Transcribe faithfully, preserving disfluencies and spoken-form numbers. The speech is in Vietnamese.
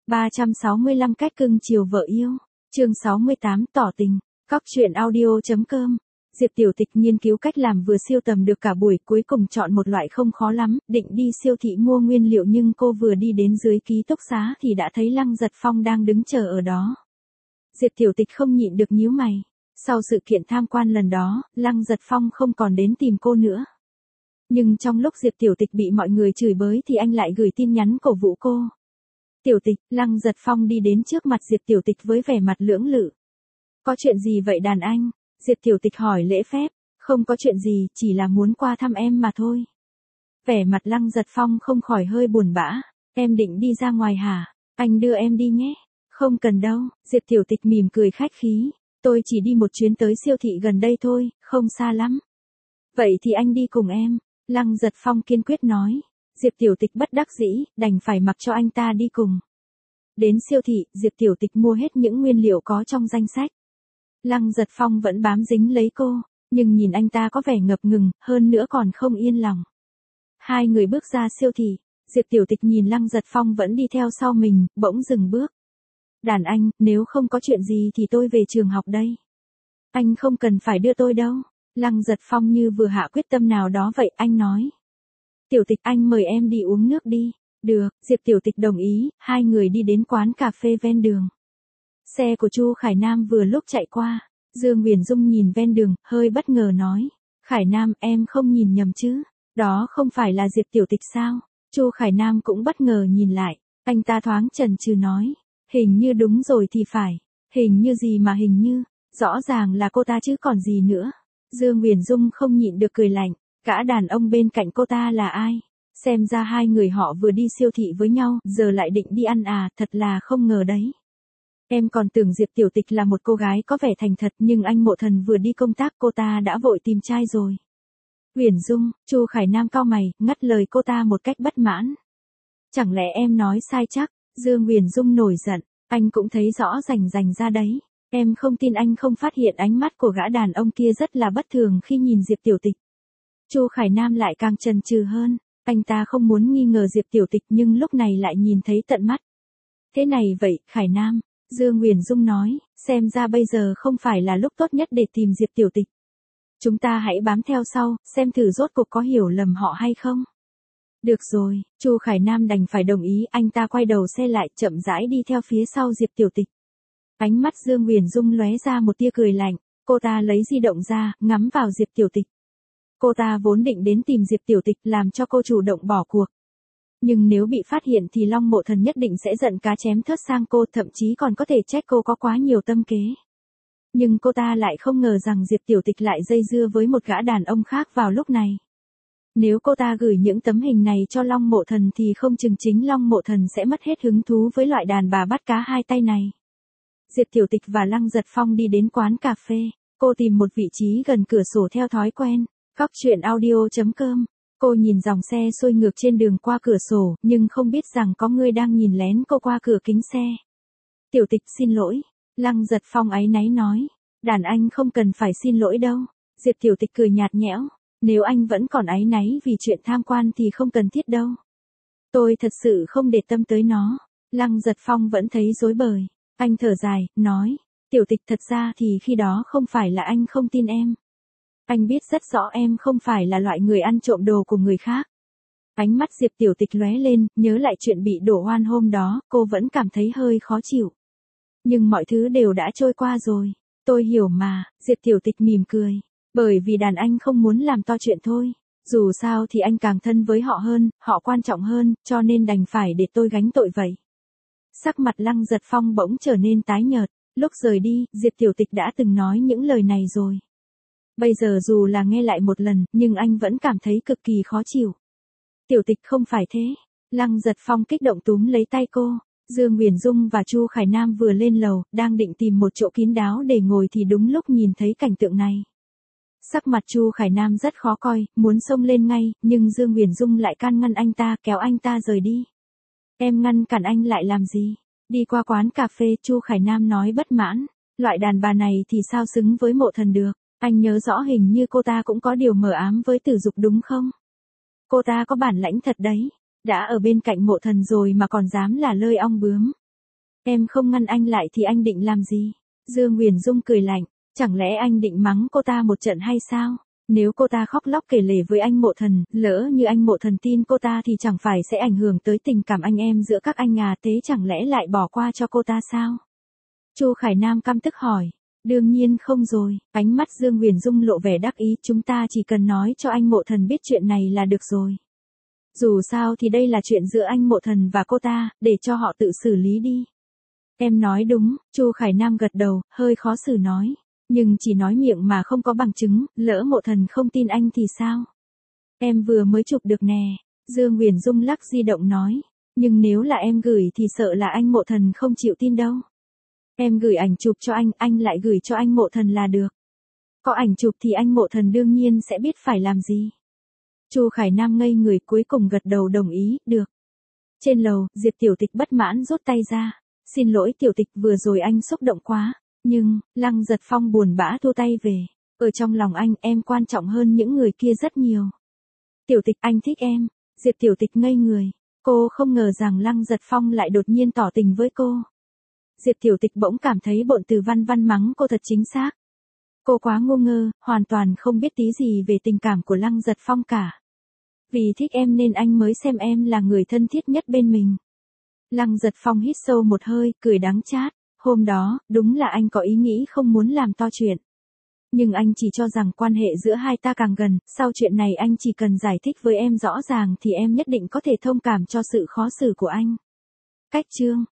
ba trăm sáu mươi lăm cách cưng chiều vợ yêu. Chương sáu mươi tám tỏ tình. Cóc truyện audio chấm com. Diệp Tiểu Tịch nghiên cứu cách làm vừa siêu tầm được cả buổi, cuối cùng chọn một loại không khó lắm, định đi siêu thị mua nguyên liệu, nhưng cô vừa đi đến dưới ký túc xá thì đã thấy Lăng Giật Phong đang đứng chờ ở đó. Diệp Tiểu Tịch không nhịn được nhíu mày. Sau sự kiện tham quan lần đó, Lăng Giật Phong không còn đến tìm cô nữa. Nhưng trong lúc Diệp Tiểu Tịch bị mọi người chửi bới thì anh lại gửi tin nhắn cổ vũ cô. Tiểu Tịch, Lăng Giật Phong đi đến trước mặt Diệp Tiểu Tịch với vẻ mặt lưỡng lự. Có chuyện gì vậy đàn anh? Diệp Tiểu Tịch hỏi lễ phép. Không có chuyện gì, chỉ là muốn qua thăm em mà thôi. Vẻ mặt Lăng Giật Phong không khỏi hơi buồn bã. Em định đi ra ngoài hả? Anh đưa em đi nhé. Không cần đâu, Diệp Tiểu Tịch mỉm cười khách khí. Tôi chỉ đi một chuyến tới siêu thị gần đây thôi, không xa lắm. Vậy thì anh đi cùng em. Lăng Giật Phong kiên quyết nói. Diệp Tiểu Tịch bất đắc dĩ, đành phải mặc cho anh ta đi cùng. Đến siêu thị, Diệp Tiểu Tịch mua hết những nguyên liệu có trong danh sách. Lăng Giật Phong vẫn bám dính lấy cô, nhưng nhìn anh ta có vẻ ngập ngừng, hơn nữa còn không yên lòng. Hai người bước ra siêu thị, Diệp Tiểu Tịch nhìn Lăng Giật Phong vẫn đi theo sau mình, bỗng dừng bước. Đàn anh, nếu không có chuyện gì thì tôi về trường học đây. Anh không cần phải đưa tôi đâu. Lăng Giật Phong như vừa hạ quyết tâm nào đó vậy, anh nói. Tiểu Tịch, anh mời em đi uống nước đi. Được, Diệp Tiểu Tịch đồng ý, hai người đi đến quán cà phê ven đường. Xe của Chu Khải Nam vừa lúc chạy qua, Dương Huyền Dung nhìn ven đường, hơi bất ngờ nói. Khải Nam, em không nhìn nhầm chứ? Đó không phải là Diệp Tiểu Tịch sao? Chu Khải Nam cũng bất ngờ nhìn lại, anh ta thoáng chần chừ nói. Hình như đúng rồi thì phải. Hình như gì mà hình như? Rõ ràng là cô ta chứ còn gì nữa. Dương Huyền Dung không nhịn được cười lạnh. Cả đàn ông bên cạnh cô ta là ai? Xem ra hai người họ vừa đi siêu thị với nhau, giờ lại định đi ăn à, thật là không ngờ đấy. Em còn tưởng Diệp Tiểu Tịch là một cô gái có vẻ thành thật, nhưng anh Mộ Thần vừa đi công tác cô ta đã vội tìm trai rồi. Huyền Dung, Chu Khải Nam cau mày, ngắt lời cô ta một cách bất mãn. Chẳng lẽ em nói sai chắc? Dương Huyền Dung nổi giận, anh cũng thấy rõ rành rành ra đấy. Em không tin anh không phát hiện ánh mắt của gã đàn ông kia rất là bất thường khi nhìn Diệp Tiểu Tịch. Chu Khải Nam lại càng chần chừ hơn, anh ta không muốn nghi ngờ Diệp Tiểu Tịch nhưng lúc này lại nhìn thấy tận mắt. Thế này vậy, Khải Nam, Dương Huyền Dung nói, xem ra bây giờ không phải là lúc tốt nhất để tìm Diệp Tiểu Tịch. Chúng ta hãy bám theo sau, xem thử rốt cuộc có hiểu lầm họ hay không. Được rồi, Chu Khải Nam đành phải đồng ý, anh ta quay đầu xe lại, chậm rãi đi theo phía sau Diệp Tiểu Tịch. Ánh mắt Dương Huyền Dung lóe ra một tia cười lạnh, cô ta lấy di động ra, ngắm vào Diệp Tiểu Tịch. Cô ta vốn định đến tìm Diệp Tiểu Tịch làm cho cô chủ động bỏ cuộc. Nhưng nếu bị phát hiện thì Long Mộ Thần nhất định sẽ giận cá chém thớt sang cô, thậm chí còn có thể trách cô có quá nhiều tâm kế. Nhưng cô ta lại không ngờ rằng Diệp Tiểu Tịch lại dây dưa với một gã đàn ông khác vào lúc này. Nếu cô ta gửi những tấm hình này cho Long Mộ Thần thì không chừng chính Long Mộ Thần sẽ mất hết hứng thú với loại đàn bà bắt cá hai tay này. Diệp Tiểu Tịch và Lăng Giật Phong đi đến quán cà phê, cô tìm một vị trí gần cửa sổ theo thói quen. Cóc truyện audio chấm com. Cô nhìn dòng xe xôi ngược trên đường qua cửa sổ, nhưng không biết rằng có người đang nhìn lén cô qua cửa kính xe. Tiểu Tịch xin lỗi. Lăng Giật Phong áy náy nói. Đàn anh không cần phải xin lỗi đâu. Diệp Tiểu Tịch cười nhạt nhẽo. Nếu anh vẫn còn áy náy vì chuyện tham quan thì không cần thiết đâu. Tôi thật sự không để tâm tới nó. Lăng Giật Phong vẫn thấy rối bời. Anh thở dài, nói. Tiểu Tịch, thật ra thì khi đó không phải là anh không tin em. Anh biết rất rõ em không phải là loại người ăn trộm đồ của người khác. Ánh mắt Diệp Tiểu Tịch lóe lên, nhớ lại chuyện bị đổ oan hôm đó, cô vẫn cảm thấy hơi khó chịu. Nhưng mọi thứ đều đã trôi qua rồi. Tôi hiểu mà, Diệp Tiểu Tịch mỉm cười. Bởi vì đàn anh không muốn làm to chuyện thôi. Dù sao thì anh càng thân với họ hơn, họ quan trọng hơn, cho nên đành phải để tôi gánh tội vậy. Sắc mặt Lăng Giật Phong bỗng trở nên tái nhợt. Lúc rời đi, Diệp Tiểu Tịch đã từng nói những lời này rồi. Bây giờ dù là nghe lại một lần, nhưng anh vẫn cảm thấy cực kỳ khó chịu. Tiểu Tịch không phải thế. Lăng Giật Phong kích động túm lấy tay cô. Dương Huyền Dung và Chu Khải Nam vừa lên lầu, đang định tìm một chỗ kín đáo để ngồi thì đúng lúc nhìn thấy cảnh tượng này. Sắc mặt Chu Khải Nam rất khó coi, muốn xông lên ngay, nhưng Dương Huyền Dung lại can ngăn anh ta, kéo anh ta rời đi. Em ngăn cản anh lại làm gì? Đi qua quán cà phê, Chu Khải Nam nói bất mãn. Loại đàn bà này thì sao xứng với Mộ Thần được? Anh nhớ rõ hình như cô ta cũng có điều mờ ám với Tử Dục đúng không? Cô ta có bản lãnh thật đấy. Đã ở bên cạnh Mộ Thần rồi mà còn dám là lơi ong bướm. Em không ngăn anh lại thì anh định làm gì? Dương Huyền Dung cười lạnh, chẳng lẽ anh định mắng cô ta một trận hay sao? Nếu cô ta khóc lóc kể lể với anh Mộ Thần, lỡ như anh Mộ Thần tin cô ta thì chẳng phải sẽ ảnh hưởng tới tình cảm anh em giữa các anh à, thế chẳng lẽ lại bỏ qua cho cô ta sao? Chu Khải Nam căm tức hỏi. Đương nhiên không rồi, ánh mắt Dương Huyền Dung lộ vẻ đắc ý, chúng ta chỉ cần nói cho anh Mộ Thần biết chuyện này là được rồi. Dù sao thì đây là chuyện giữa anh Mộ Thần và cô ta, để cho họ tự xử lý đi. Em nói đúng, Chu Khải Nam gật đầu, hơi khó xử nói. Nhưng chỉ nói miệng mà không có bằng chứng, lỡ Mộ Thần không tin anh thì sao? Em vừa mới chụp được nè, Dương Huyền Dung lắc di động nói. Nhưng nếu là em gửi thì sợ là anh Mộ Thần không chịu tin đâu. Em gửi ảnh chụp cho anh, anh lại gửi cho anh Mộ Thần là được. Có ảnh chụp thì anh Mộ Thần đương nhiên sẽ biết phải làm gì. Chu Khải Nam ngây người, cuối cùng gật đầu đồng ý, được. Trên lầu, Diệp Tiểu Tịch bất mãn rút tay ra. Xin lỗi Tiểu Tịch, vừa rồi anh xúc động quá. Nhưng, Lăng Giật Phong buồn bã thu tay về. Ở trong lòng anh, em quan trọng hơn những người kia rất nhiều. Tiểu Tịch, anh thích em. Diệp Tiểu Tịch ngây người. Cô không ngờ rằng Lăng Giật Phong lại đột nhiên tỏ tình với cô. Diệp Tiểu Tịch bỗng cảm thấy bộn từ văn văn mắng cô thật chính xác. Cô quá ngu ngơ, hoàn toàn không biết tí gì về tình cảm của Lăng Giật Phong cả. Vì thích em nên anh mới xem em là người thân thiết nhất bên mình. Lăng Giật Phong hít sâu một hơi, cười đắng chát. Hôm đó, đúng là anh có ý nghĩ không muốn làm to chuyện. Nhưng anh chỉ cho rằng quan hệ giữa hai ta càng gần, sau chuyện này anh chỉ cần giải thích với em rõ ràng thì em nhất định có thể thông cảm cho sự khó xử của anh. Cách chương